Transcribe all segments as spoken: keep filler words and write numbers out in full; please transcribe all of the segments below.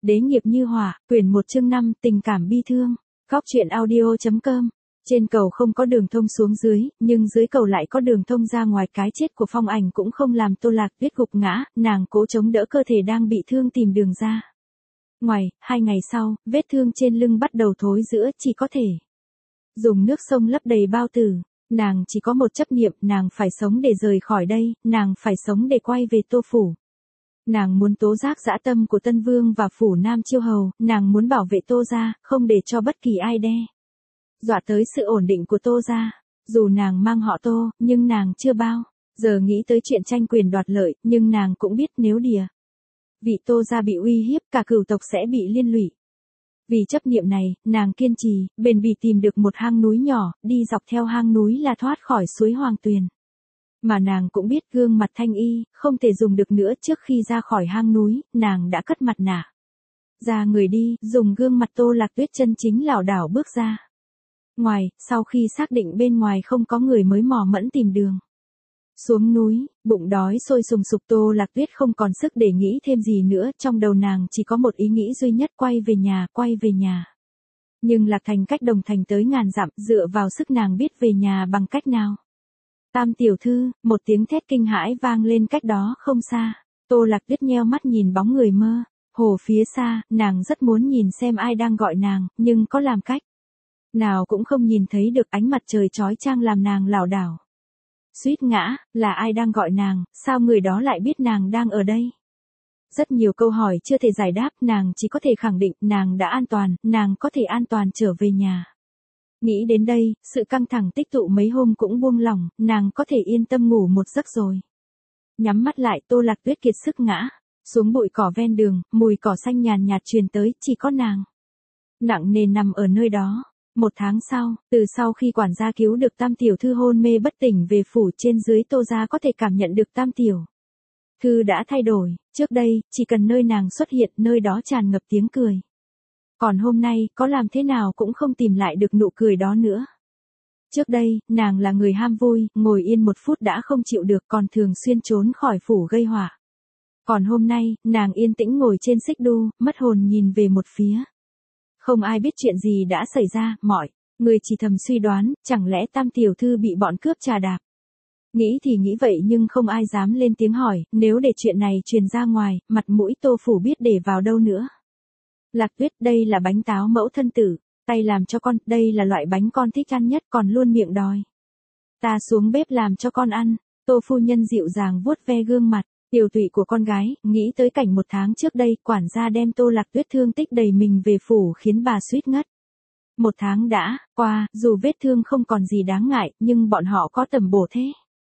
Đế nghiệp như hỏa, quyển một chương năm, tình cảm bi thương. Góc truyện audio chấm com. Trên cầu không có đường thông xuống dưới, nhưng dưới cầu lại có đường thông ra ngoài. Cái chết của Phong Ảnh cũng không làm Tô Lạc Tuyết gục ngã, nàng cố chống đỡ cơ thể đang bị thương tìm đường ra. Ngoài, hai ngày sau, vết thương trên lưng bắt đầu thối rữa, chỉ có thể dùng nước sông lấp đầy bao tử. Nàng chỉ có một chấp niệm, nàng phải sống để rời khỏi đây, nàng phải sống để quay về Tô Phủ. Nàng muốn tố giác dã tâm của Tân Vương và Phủ Nam Chiêu Hầu, nàng muốn bảo vệ Tô gia, không để cho bất kỳ ai đe dọa tới sự ổn định của Tô gia. Dù nàng mang họ Tô, nhưng nàng chưa bao giờ nghĩ tới chuyện tranh quyền đoạt lợi, nhưng nàng cũng biết nếu địa vị Tô gia bị uy hiếp, cả cửu tộc sẽ bị liên lụy. Vì chấp niệm này, nàng kiên trì, bền bỉ tìm được một hang núi nhỏ, đi dọc theo hang núi là thoát khỏi suối Hoàng Tuyền. Mà nàng cũng biết gương mặt Thanh Y, không thể dùng được nữa. Trước khi ra khỏi hang núi, nàng đã cất mặt nạ ra người đi, dùng gương mặt Tô Lạc Tuyết chân chính lảo đảo bước ra ngoài, sau khi xác định bên ngoài không có người mới mò mẫm tìm đường xuống núi. Bụng đói sôi sùng sục, Tô Lạc Tuyết không còn sức để nghĩ thêm gì nữa, trong đầu nàng chỉ có một ý nghĩ duy nhất, quay về nhà, quay về nhà. Nhưng Lạc Thành cách Đồng Thành tới ngàn dặm, dựa vào sức nàng biết về nhà bằng cách nào. Tam tiểu thư, một tiếng thét kinh hãi vang lên cách đó không xa. Tô Lạc Tuyết nheo mắt nhìn bóng người mơ hồ phía xa, nàng rất muốn nhìn xem ai đang gọi nàng, nhưng có làm cách nào cũng không nhìn thấy được. Ánh mặt trời chói chang làm nàng lảo đảo suýt ngã. Là ai đang gọi nàng, sao người đó lại biết nàng đang ở đây? Rất nhiều câu hỏi chưa thể giải đáp, nàng chỉ có thể khẳng định nàng đã an toàn, nàng có thể an toàn trở về nhà. Nghĩ đến đây, sự căng thẳng tích tụ mấy hôm cũng buông lỏng, nàng có thể yên tâm ngủ một giấc rồi. Nhắm mắt lại, Tô Lạc Tuyết kiệt sức ngã xuống bụi cỏ ven đường, mùi cỏ xanh nhàn nhạt truyền tới, chỉ có nàng nặng nề nằm ở nơi đó. Một tháng sau, từ sau khi quản gia cứu được Tam tiểu thư hôn mê bất tỉnh về phủ, trên dưới Tô gia có thể cảm nhận được Tam tiểu thư đã thay đổi. Trước đây, chỉ cần nơi nàng xuất hiện, nơi đó tràn ngập tiếng cười. Còn hôm nay, có làm thế nào cũng không tìm lại được nụ cười đó nữa. Trước đây, nàng là người ham vui, ngồi yên một phút đã không chịu được, còn thường xuyên trốn khỏi phủ gây họa. Còn hôm nay, nàng yên tĩnh ngồi trên xích đu, mất hồn nhìn về một phía. Không ai biết chuyện gì đã xảy ra, mọi người chỉ thầm suy đoán, chẳng lẽ Tam tiểu thư bị bọn cướp trà đạp. Nghĩ thì nghĩ vậy nhưng không ai dám lên tiếng hỏi, nếu để chuyện này truyền ra ngoài, mặt mũi Tô Phủ biết để vào đâu nữa. Lạc Tuyết, đây là bánh táo mẫu thân tử tay làm cho con, đây là loại bánh con thích ăn nhất, còn luôn miệng đòi ta xuống bếp làm cho con ăn. Tô phu nhân dịu dàng vuốt ve gương mặt tiều tụy của con gái, nghĩ tới cảnh một tháng trước đây, quản gia đem Tô Lạc Tuyết thương tích đầy mình về phủ khiến bà suýt ngất. Một tháng đã qua, dù vết thương không còn gì đáng ngại, nhưng bọn họ có tầm bổ thế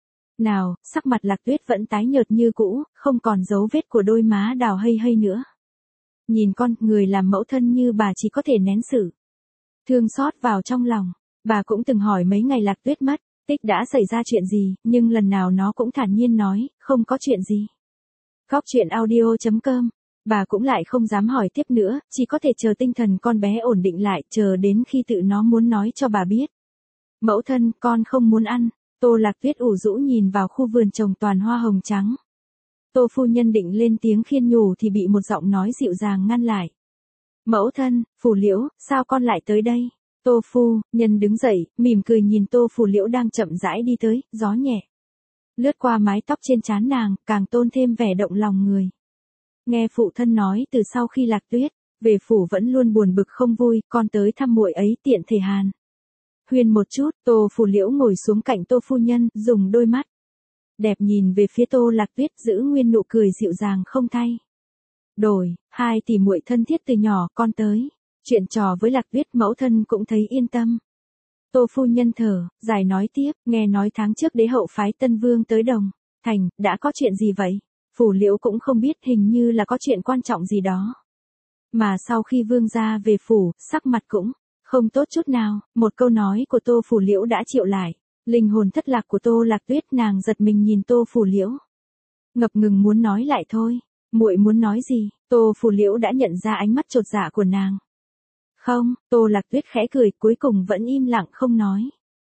nào, sắc mặt Lạc Tuyết vẫn tái nhợt như cũ, không còn dấu vết của đôi má đào hây hây nữa. Nhìn con, người làm mẫu thân như bà chỉ có thể nén sự thương xót vào trong lòng. Bà cũng từng hỏi mấy ngày Lạc Tuyết mất tích đã xảy ra chuyện gì, nhưng lần nào nó cũng thản nhiên nói, không có chuyện gì. Góc truyện audio chấm com. Bà cũng lại không dám hỏi tiếp nữa, chỉ có thể chờ tinh thần con bé ổn định lại, chờ đến khi tự nó muốn nói cho bà biết. Mẫu thân, con không muốn ăn. Tô Lạc Tuyết ủ rũ nhìn vào khu vườn trồng toàn hoa hồng trắng. Tô phu nhân định lên tiếng khiên nhủ thì bị một giọng nói dịu dàng ngăn lại. Mẫu thân, Phủ Liễu, sao con lại tới đây? Tô phu nhân đứng dậy, mỉm cười nhìn Tô Phủ Liễu đang chậm rãi đi tới, gió nhẹ lướt qua mái tóc trên trán nàng, càng tôn thêm vẻ động lòng người. Nghe phụ thân nói từ sau khi Lạc Tuyết về phủ vẫn luôn buồn bực không vui, con tới thăm muội ấy tiện thể hàn huyên một chút. Tô Phủ Liễu ngồi xuống cạnh Tô phu nhân, dùng đôi mắt đẹp nhìn về phía Tô Lạc Tuyết, giữ nguyên nụ cười dịu dàng không thay đổi. Hai tỷ muội thân thiết từ nhỏ, con tới chuyện trò với Lạc Tuyết, mẫu thân cũng thấy yên tâm. Tô phu nhân thở dài nói tiếp, nghe nói tháng trước đế hậu phái Tân Vương tới Đồng Thành, đã có chuyện gì vậy? Phủ Liễu cũng không biết, hình như là có chuyện quan trọng gì đó. Mà sau khi vương gia về phủ, sắc mặt cũng không tốt chút nào. Một câu nói của Tô Phủ Liễu đã triệu lại linh hồn thất lạc của Tô Lạc Tuyết, nàng giật mình nhìn Tô Phủ Liễu, ngập ngừng muốn nói lại thôi. Muội muốn nói gì? Tô Phủ Liễu đã nhận ra ánh mắt chột dạ của nàng. Không, Tô Lạc Tuyết khẽ cười, cuối cùng vẫn im lặng không nói.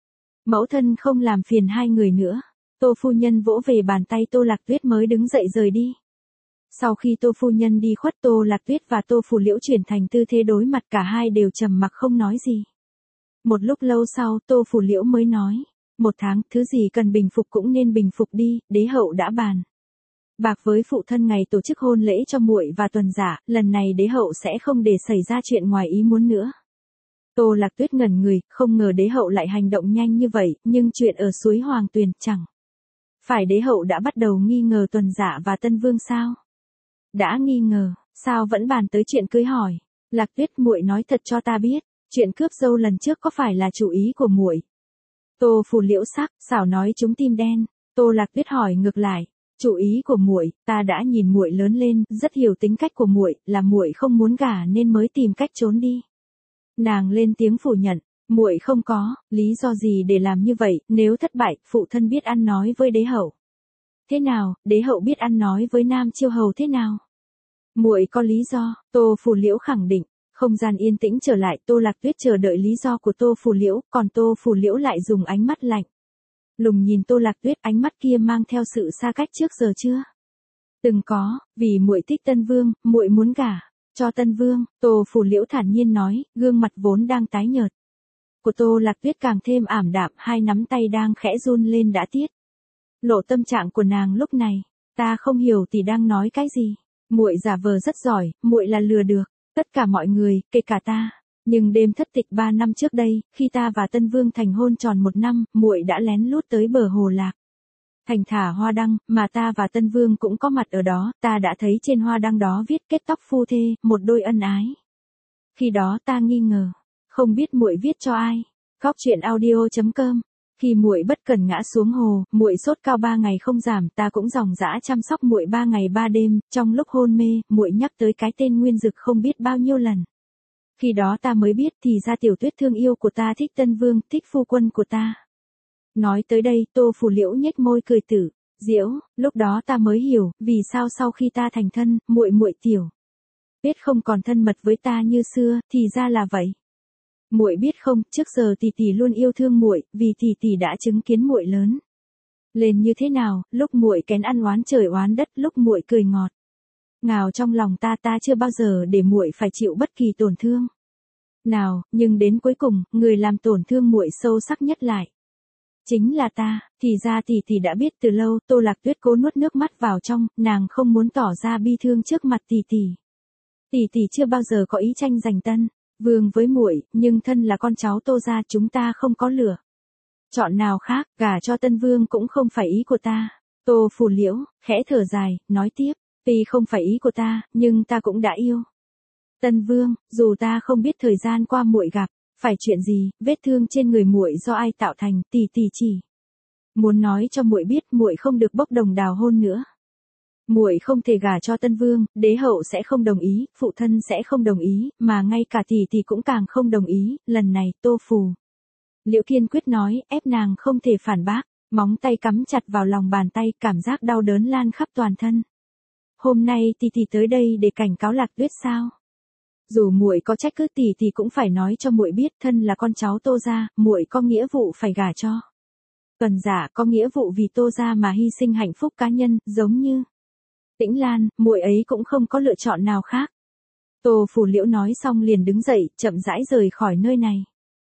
Mẫu thân không làm phiền hai người nữa. Tô phu nhân vỗ về bàn tay Tô Lạc Tuyết mới đứng dậy rời đi. Sau khi Tô phu nhân đi khuất, Tô Lạc Tuyết và Tô Phù Liễu chuyển thành tư thế đối mặt, cả hai đều trầm mặc không nói gì. Một lúc lâu sau, Tô Phù Liễu mới nói, một tháng, thứ gì cần bình phục cũng nên bình phục đi, đế hậu đã bàn bạc với phụ thân ngày tổ chức hôn lễ cho muội và Tuần Giả, lần này đế hậu sẽ không để xảy ra chuyện ngoài ý muốn nữa. Tô Lạc Tuyết ngẩn người, không ngờ đế hậu lại hành động nhanh như vậy, nhưng chuyện ở suối Hoàng Tuyền, chẳng phải đế hậu đã bắt đầu nghi ngờ Tuần Giả và Tân Vương sao? Đã nghi ngờ, sao vẫn bàn tới chuyện cưới hỏi? Lạc Tuyết, muội nói thật cho ta biết, chuyện cướp dâu lần trước có phải là chủ ý của muội? Tô Phù Liễu sắc sảo nói trúng tim đen. Tô Lạc Tuyết hỏi ngược lại, chủ ý của muội, ta đã nhìn muội lớn lên, rất hiểu tính cách của muội, là muội không muốn gả nên mới tìm cách trốn đi. Nàng lên tiếng phủ nhận, muội không có lý do gì để làm như vậy, nếu thất bại, phụ thân biết ăn nói với đế hậu thế nào, đế hậu biết ăn nói với Nam Chiêu hầu thế nào? Muội có lý do, Tô Phù Liễu khẳng định. Không gian yên tĩnh trở lại, Tô Lạc Tuyết chờ đợi lý do của Tô Phù Liễu, còn Tô Phù Liễu lại dùng ánh mắt lạnh lùng nhìn Tô Lạc Tuyết, ánh mắt kia mang theo sự xa cách trước giờ chưa từng có, vì muội thích Tân Vương, muội muốn gả cho Tân Vương. Tô Phù Liễu thản nhiên nói, gương mặt vốn đang tái nhợt của Tô Lạc Tuyết càng thêm ảm đạm, hai nắm tay đang khẽ run lên đã tiết lộ tâm trạng của nàng lúc này. Ta không hiểu tỷ đang nói cái gì. Muội giả vờ rất giỏi, muội là lừa được tất cả mọi người, kể cả ta. Nhưng đêm thất tịch ba năm trước đây, khi ta và Tân Vương thành hôn tròn một năm, muội đã lén lút tới bờ hồ Lạc Thành thả hoa đăng, mà ta và Tân Vương cũng có mặt ở đó, ta đã thấy trên hoa đăng đó viết kết tóc phu thê, một đôi ân ái. Khi đó ta nghi ngờ, không biết muội viết cho ai. Góc truyện audio chấm com. Khi muội bất cần ngã xuống hồ, muội sốt cao ba ngày không giảm, ta cũng dòng dã chăm sóc muội ba ngày ba đêm, trong lúc hôn mê, muội nhắc tới cái tên Nguyên Dực không biết bao nhiêu lần. Khi đó ta mới biết thì ra Tiểu Tuyết thương yêu của ta thích Tân Vương, thích phu quân của ta. Nói tới đây, Tô Phù Liễu nhếch môi cười tử giễu, lúc đó ta mới hiểu, vì sao sau khi ta thành thân, muội muội Tiểu Tuyết không còn thân mật với ta như xưa, thì ra là vậy. Muội biết không, trước giờ tỷ tỷ luôn yêu thương muội, vì tỷ tỷ đã chứng kiến muội lớn lên như thế nào, lúc muội kén ăn oán trời oán đất, lúc muội cười ngọt ngào trong lòng ta, ta chưa bao giờ để muội phải chịu bất kỳ tổn thương nào, nhưng đến cuối cùng, người làm tổn thương muội sâu sắc nhất lại chính là ta. Thì ra tỷ tỷ đã biết từ lâu. Tô Lạc Tuyết cố nuốt nước mắt vào trong, nàng không muốn tỏ ra bi thương trước mặt tỷ tỷ. Tỷ tỷ chưa bao giờ có ý tranh giành Tân Vương với muội, nhưng thân là con cháu Tô gia, chúng ta không có lựa chọn nào khác, gả cho Tân Vương cũng không phải ý của ta. Tô Phù Liễu khẽ thở dài, nói tiếp, tuy không phải ý của ta, nhưng ta cũng đã yêu Tân Vương, dù ta không biết thời gian qua muội gặp phải chuyện gì, vết thương trên người muội do ai tạo thành, tỷ tỷ chỉ muốn nói cho muội biết, muội không được bốc đồng đào hôn nữa. Muội không thể gả cho Tân Vương, đế hậu sẽ không đồng ý, phụ thân sẽ không đồng ý, mà ngay cả tỷ tỷ cũng càng không đồng ý. Lần này, Tô Phù Liễu kiên quyết nói, ép nàng không thể phản bác, móng tay cắm chặt vào lòng bàn tay, cảm giác đau đớn lan khắp toàn thân. Hôm nay tỷ tỷ tới đây để cảnh cáo Lạc Tuyết sao? Dù muội có trách cứ tỷ tỷ cũng phải nói cho muội biết, thân là con cháu Tô gia, muội có nghĩa vụ phải gả cho Tuần Giả, có nghĩa vụ vì Tô gia mà hy sinh hạnh phúc cá nhân, giống như Tĩnh Lan, muội ấy cũng không có lựa chọn nào khác. Tô Phù Liễu nói xong liền đứng dậy, chậm rãi rời khỏi nơi này.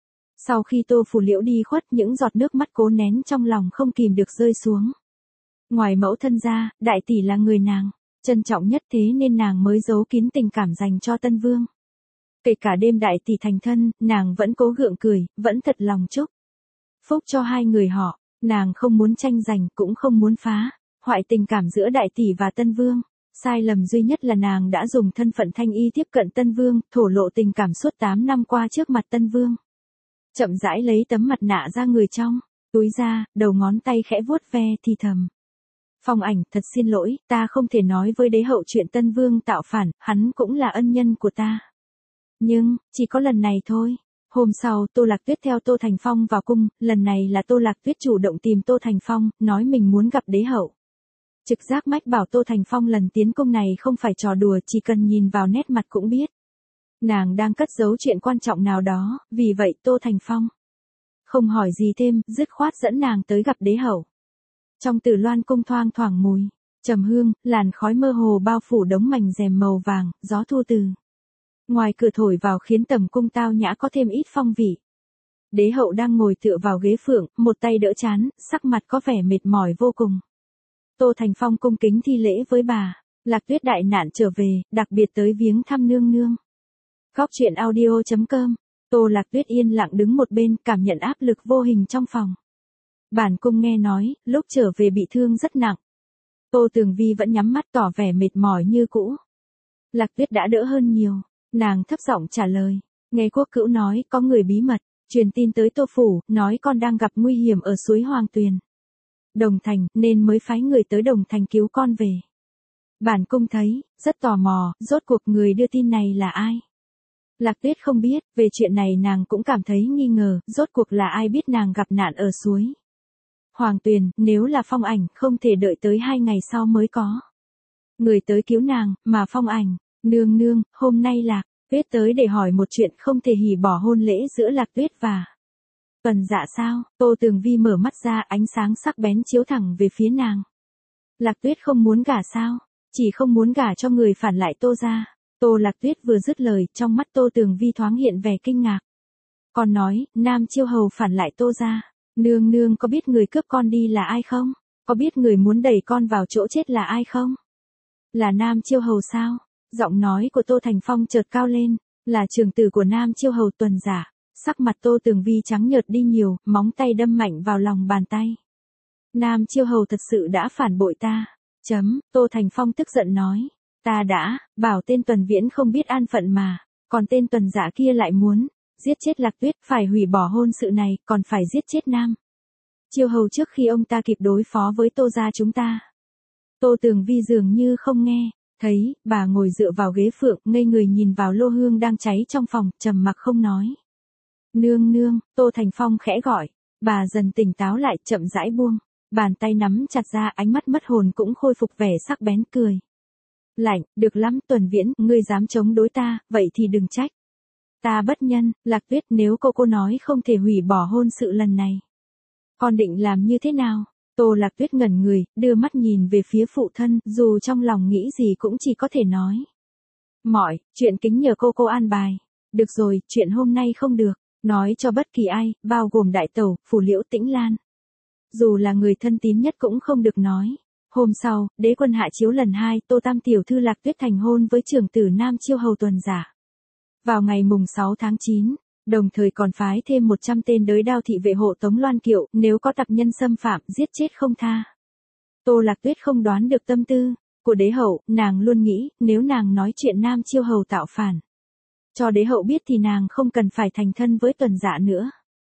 Sau khi Tô Phù Liễu đi khuất, những giọt nước mắt cố nén trong lòng không kìm được rơi xuống. Ngoài mẫu thân ra, đại tỷ là người nàng trân trọng nhất, thế nên nàng mới giấu kín tình cảm dành cho Tân Vương. Kể cả đêm đại tỷ thành thân, nàng vẫn cố gượng cười, vẫn thật lòng chúc phúc cho hai người họ. Nàng không muốn tranh giành, cũng không muốn phá hoại tình cảm giữa đại tỷ và Tân Vương. Sai lầm duy nhất là nàng đã dùng thân phận thanh y tiếp cận Tân Vương, thổ lộ tình cảm suốt tám năm qua trước mặt Tân Vương. Chậm rãi lấy tấm mặt nạ ra người trong túi ra, đầu ngón tay khẽ vuốt ve thì thầm. Phong Ảnh, thật xin lỗi, ta không thể nói với đế hậu chuyện Tân Vương tạo phản, hắn cũng là ân nhân của ta. Nhưng, chỉ có lần này thôi. Hôm sau, Tô Lạc Tuyết theo Tô Thành Phong vào cung, lần này là Tô Lạc Tuyết chủ động tìm Tô Thành Phong, nói mình muốn gặp đế hậu. Trực giác mách bảo Tô Thành Phong lần tiến cung này không phải trò đùa, chỉ cần nhìn vào nét mặt cũng biết. Nàng đang cất giấu chuyện quan trọng nào đó, vì vậy Tô Thành Phong không hỏi gì thêm, dứt khoát dẫn nàng tới gặp đế hậu. Trong Tử Loan cung thoang thoảng mùi Trầm hương, làn khói mơ hồ bao phủ đống mảnh rèm màu vàng, gió thu từ ngoài cửa thổi vào khiến tầm cung tao nhã có thêm ít phong vị. Đế hậu đang ngồi tựa vào ghế phượng, một tay đỡ trán, sắc mặt có vẻ mệt mỏi vô cùng. Tô Thành Phong cung kính thi lễ với bà. Lạc Tuyết đại nạn trở về, đặc biệt tới viếng thăm nương nương. Góc truyện audio chấm com. Tô Lạc Tuyết yên lặng đứng một bên, cảm nhận áp lực vô hình trong phòng. Bản cung nghe nói, lúc trở về bị thương rất nặng. Tô Tường Vi vẫn nhắm mắt tỏ vẻ mệt mỏi như cũ. Lạc Tuyết đã đỡ hơn nhiều. Nàng thấp giọng trả lời. Nghe Quốc Cữu nói có người bí mật, truyền tin tới Tô Phủ, nói con đang gặp nguy hiểm ở suối Hoàng Tuyền. Đồng Thành, nên mới phái người tới Đồng Thành cứu con về. Bản cung thấy, rất tò mò, rốt cuộc người đưa tin này là ai? Lạc Tuyết không biết, về chuyện này nàng cũng cảm thấy nghi ngờ, rốt cuộc là ai biết nàng gặp nạn ở suối Hoàng Tuyền, nếu là Phong Ảnh, không thể đợi tới hai ngày sau mới có người tới cứu nàng, mà Phong Ảnh, nương nương, hôm nay Lạc Tuyết tới để hỏi một chuyện không thể hủy bỏ hôn lễ giữa Lạc Tuyết và Tuần Dạ sao? Tô Tường Vi mở mắt ra, ánh sáng sắc bén chiếu thẳng về phía nàng. Lạc Tuyết không muốn gả sao? Chỉ không muốn gả cho người phản lại Tô gia. Tô Lạc Tuyết vừa dứt lời, trong mắt Tô Tường Vi thoáng hiện vẻ kinh ngạc. Còn nói, Nam Chiêu Hầu phản lại Tô gia. Nương nương có biết người cướp con đi là ai không? Có biết người muốn đẩy con vào chỗ chết là ai không? Là Nam Chiêu Hầu sao? Giọng nói của Tô Thành Phong chợt cao lên, là trưởng tử của Nam Chiêu Hầu Tuần Giả. Sắc mặt Tô Tường Vi trắng nhợt đi nhiều, móng tay đâm mạnh vào lòng bàn tay. Nam Chiêu Hầu thật sự đã phản bội ta. Chấm, Tô Thành Phong tức giận nói. Ta đã, bảo tên Tuần Viễn không biết an phận mà, còn tên Tuần Giả kia lại muốn giết chết Lạc Tuyết, phải hủy bỏ hôn sự này, còn phải giết chết Nam Chiêu Hầu trước khi ông ta kịp đối phó với Tô gia chúng ta. Tô Tường Vi dường như không nghe, thấy, bà ngồi dựa vào ghế phượng, ngây người nhìn vào lô hương đang cháy trong phòng, trầm mặc không nói. Nương nương, Tô Thành Phong khẽ gọi, bà dần tỉnh táo lại, chậm rãi buông, bàn tay nắm chặt ra, ánh mắt mất hồn cũng khôi phục vẻ sắc bén, cười. Lạnh, được lắm Tuần Viễn, ngươi dám chống đối ta, vậy thì đừng trách. Ta bất nhân, Lạc Tuyết, nếu cô cô nói không thể hủy bỏ hôn sự lần này. Con định làm như thế nào? Tô Lạc Tuyết ngẩn người, đưa mắt nhìn về phía phụ thân, dù trong lòng nghĩ gì cũng chỉ có thể nói. Mọi, chuyện kính nhờ cô cô an bài. Được rồi, chuyện hôm nay không được, nói cho bất kỳ ai, bao gồm đại tẩu, Phủ Liễu Tĩnh Lan. Dù là người thân tín nhất cũng không được nói. Hôm sau, đế quân hạ chiếu lần hai, Tô Tam tiểu thư Lạc Tuyết thành hôn với trưởng tử Nam Chiêu Hầu Tuần Giả. Vào ngày mùng sáu tháng chín, đồng thời còn phái thêm một trăm tên đới đao thị vệ hộ tống Loan Kiệu, nếu có tặc nhân xâm phạm, giết chết không tha. Tô Lạc Tuyết không đoán được tâm tư của đế hậu, nàng luôn nghĩ, nếu nàng nói chuyện Nam Chiêu Hầu tạo phản cho đế hậu biết thì nàng không cần phải thành thân với Tuần Dạ nữa.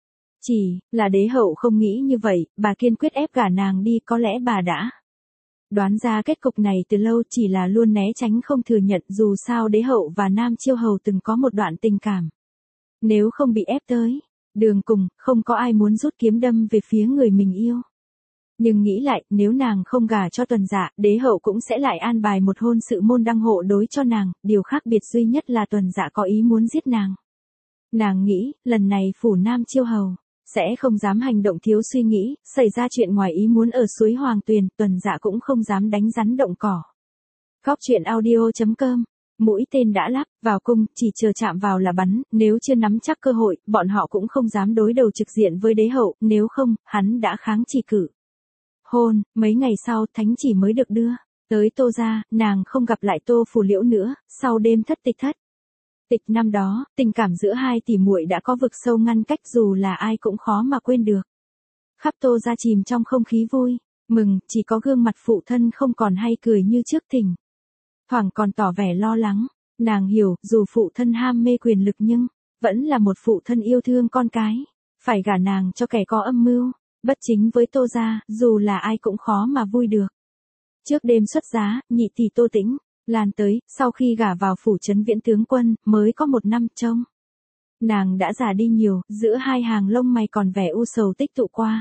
Chỉ là đế hậu không nghĩ như vậy, bà kiên quyết ép gả nàng đi, có lẽ bà đã đoán ra kết cục này từ lâu, chỉ là luôn né tránh không thừa nhận, dù sao đế hậu và Nam Chiêu Hầu từng có một đoạn tình cảm. Nếu không bị ép tới đường cùng, không có ai muốn rút kiếm đâm về phía người mình yêu. Nhưng nghĩ lại, nếu nàng không gả cho Tuần Dạ, đế hậu cũng sẽ lại an bài một hôn sự môn đăng hộ đối cho nàng, điều khác biệt duy nhất là Tuần Dạ có ý muốn giết nàng. Nàng nghĩ, lần này phủ Nam Chiêu Hầu sẽ không dám hành động thiếu suy nghĩ, xảy ra chuyện ngoài ý muốn ở suối Hoàng Tuyền, Tuần Dạ cũng không dám đánh rắn động cỏ. Góc truyện audio chấm com. Mũi tên đã lắp vào cung, chỉ chờ chạm vào là bắn, nếu chưa nắm chắc cơ hội, bọn họ cũng không dám đối đầu trực diện với đế hậu, nếu không, hắn đã kháng chỉ cử. Hôn, mấy ngày sau, thánh chỉ mới được đưa tới Tô gia, nàng không gặp lại Tô Phủ Liễu nữa, sau đêm thất tịch thất tịch năm đó, tình cảm giữa hai tỷ muội đã có vực sâu ngăn cách, dù là ai cũng khó mà quên được. Khắp Tô gia chìm trong không khí vui mừng, chỉ có gương mặt phụ thân không còn hay cười như trước, thỉnh thoảng còn tỏ vẻ lo lắng. Nàng hiểu, dù phụ thân ham mê quyền lực nhưng vẫn là một phụ thân yêu thương con cái, phải gả nàng cho kẻ có âm mưu bất chính với Tô gia, dù là ai cũng khó mà vui được. Trước đêm xuất giá, nhị tỷ Tô Tĩnh Lan tới, sau khi gả vào phủ trấn Viễn tướng quân, mới có một năm trông. Nàng đã già đi nhiều, giữa hai hàng lông mày còn vẻ u sầu tích tụ qua.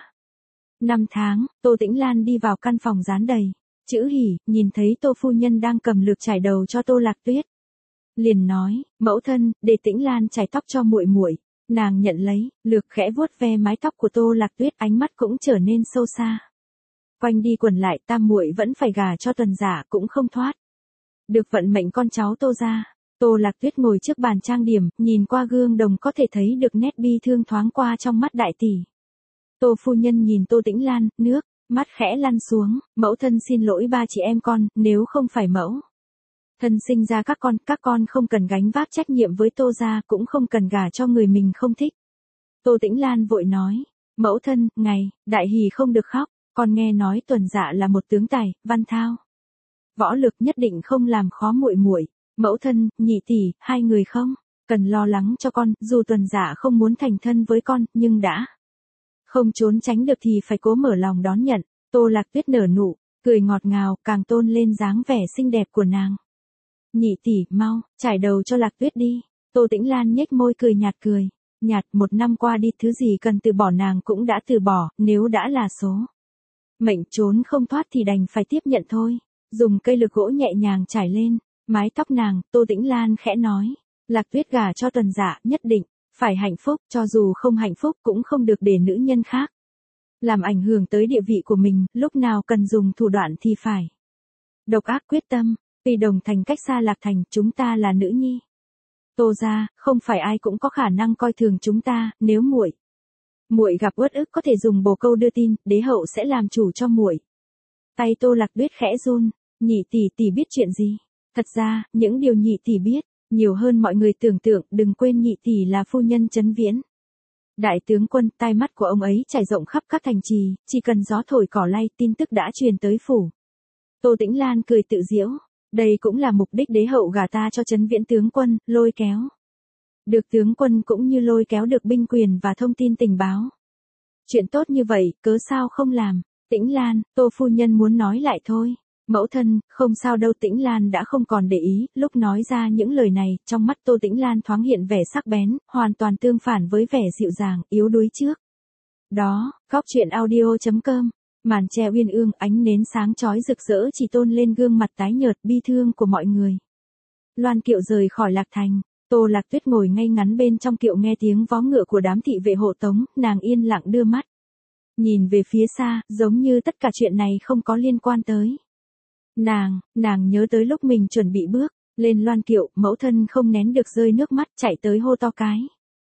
Năm tháng, Tô Tĩnh Lan đi vào căn phòng dán đầy chữ hỉ, nhìn thấy Tô phu nhân đang cầm lược chải đầu cho Tô Lạc Tuyết. Liền nói, mẫu thân, để Tĩnh Lan chải tóc cho muội muội. Nàng nhận lấy, lược khẽ vuốt ve mái tóc của Tô Lạc Tuyết, ánh mắt cũng trở nên sâu xa. Quanh đi quẩn lại, tam muội vẫn phải gả cho Tuần Dạ cũng không thoát. Được vận mệnh con cháu Tô gia. Tô Lạc Tuyết ngồi trước bàn trang điểm, nhìn qua gương đồng có thể thấy được nét bi thương thoáng qua trong mắt đại tỷ. Tô phu nhân nhìn Tô Tĩnh Lan, nước mắt khẽ lăn xuống, mẫu thân xin lỗi ba chị em con, nếu không phải mẫu thân sinh ra các con, các con không cần gánh vác trách nhiệm với Tô gia, cũng không cần gả cho người mình không thích. Tô Tĩnh Lan vội nói, mẫu thân, ngày, đại hỉ không được khóc, con nghe nói Tuần Dạ là một tướng tài, văn thao. Võ lực nhất định không làm khó muội muội. Mẫu thân, nhị tỷ, hai người không cần lo lắng cho con, dù Tuần Dạ không muốn thành thân với con, nhưng đã không trốn tránh được thì phải cố mở lòng đón nhận. Tô Lạc Tuyết nở nụ cười ngọt ngào, càng tôn lên dáng vẻ xinh đẹp của nàng. Nhị tỷ, mau trải đầu cho Lạc Tuyết đi. Tô Tĩnh Lan nhếch môi cười nhạt cười. Nhạt, một năm qua đi, thứ gì cần từ bỏ nàng cũng đã từ bỏ, nếu đã là số mệnh trốn không thoát thì đành phải tiếp nhận thôi. Dùng cây lược gỗ nhẹ nhàng trải lên mái tóc nàng, Tô Tĩnh Lan khẽ nói, Lạc Tuyết gả cho Tuần Dạ nhất định phải hạnh phúc, cho dù không hạnh phúc cũng không được để nữ nhân khác làm ảnh hưởng tới địa vị của mình, lúc nào cần dùng thủ đoạn thì phải độc ác quyết tâm. Tuy Đồng Thành cách xa Lạc Thành, chúng ta là nữ nhi Tô gia, không phải ai cũng có khả năng coi thường chúng ta, nếu muội muội gặp uất ức có thể dùng bồ câu đưa tin, đế hậu sẽ làm chủ cho muội. Tay Tô Lạc Tuyết khẽ run, nhị tỷ tỷ biết chuyện gì? Thật ra, những điều nhị tỷ biết, nhiều hơn mọi người tưởng tượng, đừng quên nhị tỷ là phu nhân Trấn Viễn. Đại tướng quân, tai mắt của ông ấy trải rộng khắp các thành trì, chỉ cần gió thổi cỏ lay, tin tức đã truyền tới phủ. Tô Tĩnh Lan cười tự giễu, đây cũng là mục đích đế hậu gả ta cho Trấn Viễn tướng quân, lôi kéo được tướng quân cũng như lôi kéo được binh quyền và thông tin tình báo. Chuyện tốt như vậy, cớ sao không làm? Tĩnh Lan, Tô phu nhân muốn nói lại thôi. Mẫu thân, không sao đâu. Tĩnh Lan đã không còn để ý, lúc nói ra những lời này, trong mắt Tô Tĩnh Lan thoáng hiện vẻ sắc bén, hoàn toàn tương phản với vẻ dịu dàng, yếu đuối trước đó. Góc truyện audio chấm com. Màn che uyên ương, ánh nến sáng chói rực rỡ chỉ tôn lên gương mặt tái nhợt bi thương của mọi người. Loan kiệu rời khỏi Lạc Thành. Tô Lạc Tuyết ngồi ngay ngắn bên trong kiệu nghe tiếng vó ngựa của đám thị vệ hộ tống, nàng yên lặng đưa mắt nhìn về phía xa, giống như tất cả chuyện này không có liên quan tới nàng. Nàng nhớ tới lúc mình chuẩn bị bước lên loan kiệu, mẫu thân không nén được rơi nước mắt, chạy tới hô to cái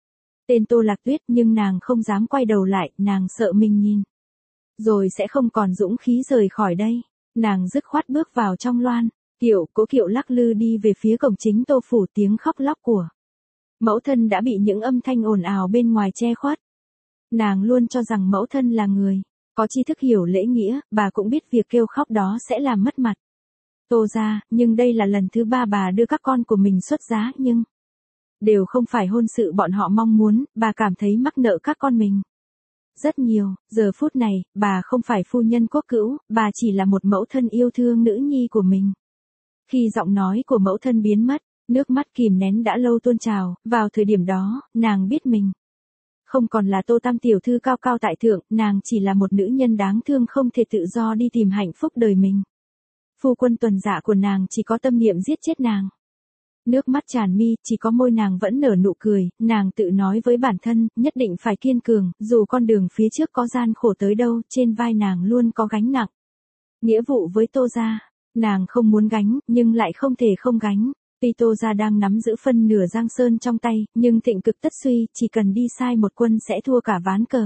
tên Tô Lạc Tuyết, nhưng nàng không dám quay đầu lại, nàng sợ mình nhìn rồi sẽ không còn dũng khí rời khỏi đây. Nàng dứt khoát bước vào trong loan kiệu, cỗ kiệu lắc lư đi về phía cổng chính Tô phủ. Tiếng khóc lóc của mẫu thân đã bị những âm thanh ồn ào bên ngoài che khuất. Nàng luôn cho rằng mẫu thân là người có tri thức hiểu lễ nghĩa, bà cũng biết việc kêu khóc đó sẽ làm mất mặt Tô gia, nhưng đây là lần thứ ba bà đưa các con của mình xuất giá, nhưng đều không phải hôn sự bọn họ mong muốn, bà cảm thấy mắc nợ các con mình rất nhiều. Giờ phút này, bà không phải phu nhân quốc cữu, bà chỉ là một mẫu thân yêu thương nữ nhi của mình. Khi giọng nói của mẫu thân biến mất, nước mắt kìm nén đã lâu tuôn trào, vào thời điểm đó, nàng biết mình không còn là Tô Tam tiểu thư cao cao tại thượng, nàng chỉ là một nữ nhân đáng thương không thể tự do đi tìm hạnh phúc đời mình. Phu quân Tuần Dạ của nàng chỉ có tâm niệm giết chết nàng. Nước mắt tràn mi, chỉ có môi nàng vẫn nở nụ cười, nàng tự nói với bản thân, nhất định phải kiên cường, dù con đường phía trước có gian khổ tới đâu, trên vai nàng luôn có gánh nặng. Nghĩa vụ với Tô gia, nàng không muốn gánh, nhưng lại không thể không gánh. Tuy Tô gia đang nắm giữ phân nửa Giang Sơn trong tay, nhưng thịnh cực tất suy, chỉ cần đi sai một quân sẽ thua cả ván cờ.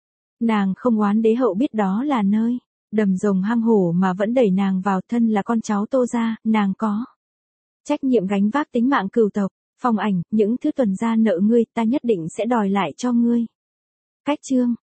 Nàng không oán đế hậu biết đó là nơi đầm rồng hang hổ mà vẫn đẩy nàng vào. Thân là con cháu Tô gia, nàng có trách nhiệm gánh vác tính mạng cửu tộc. Phong Ảnh, những thứ Tuần gia nợ ngươi, ta nhất định sẽ đòi lại cho ngươi. Cách chương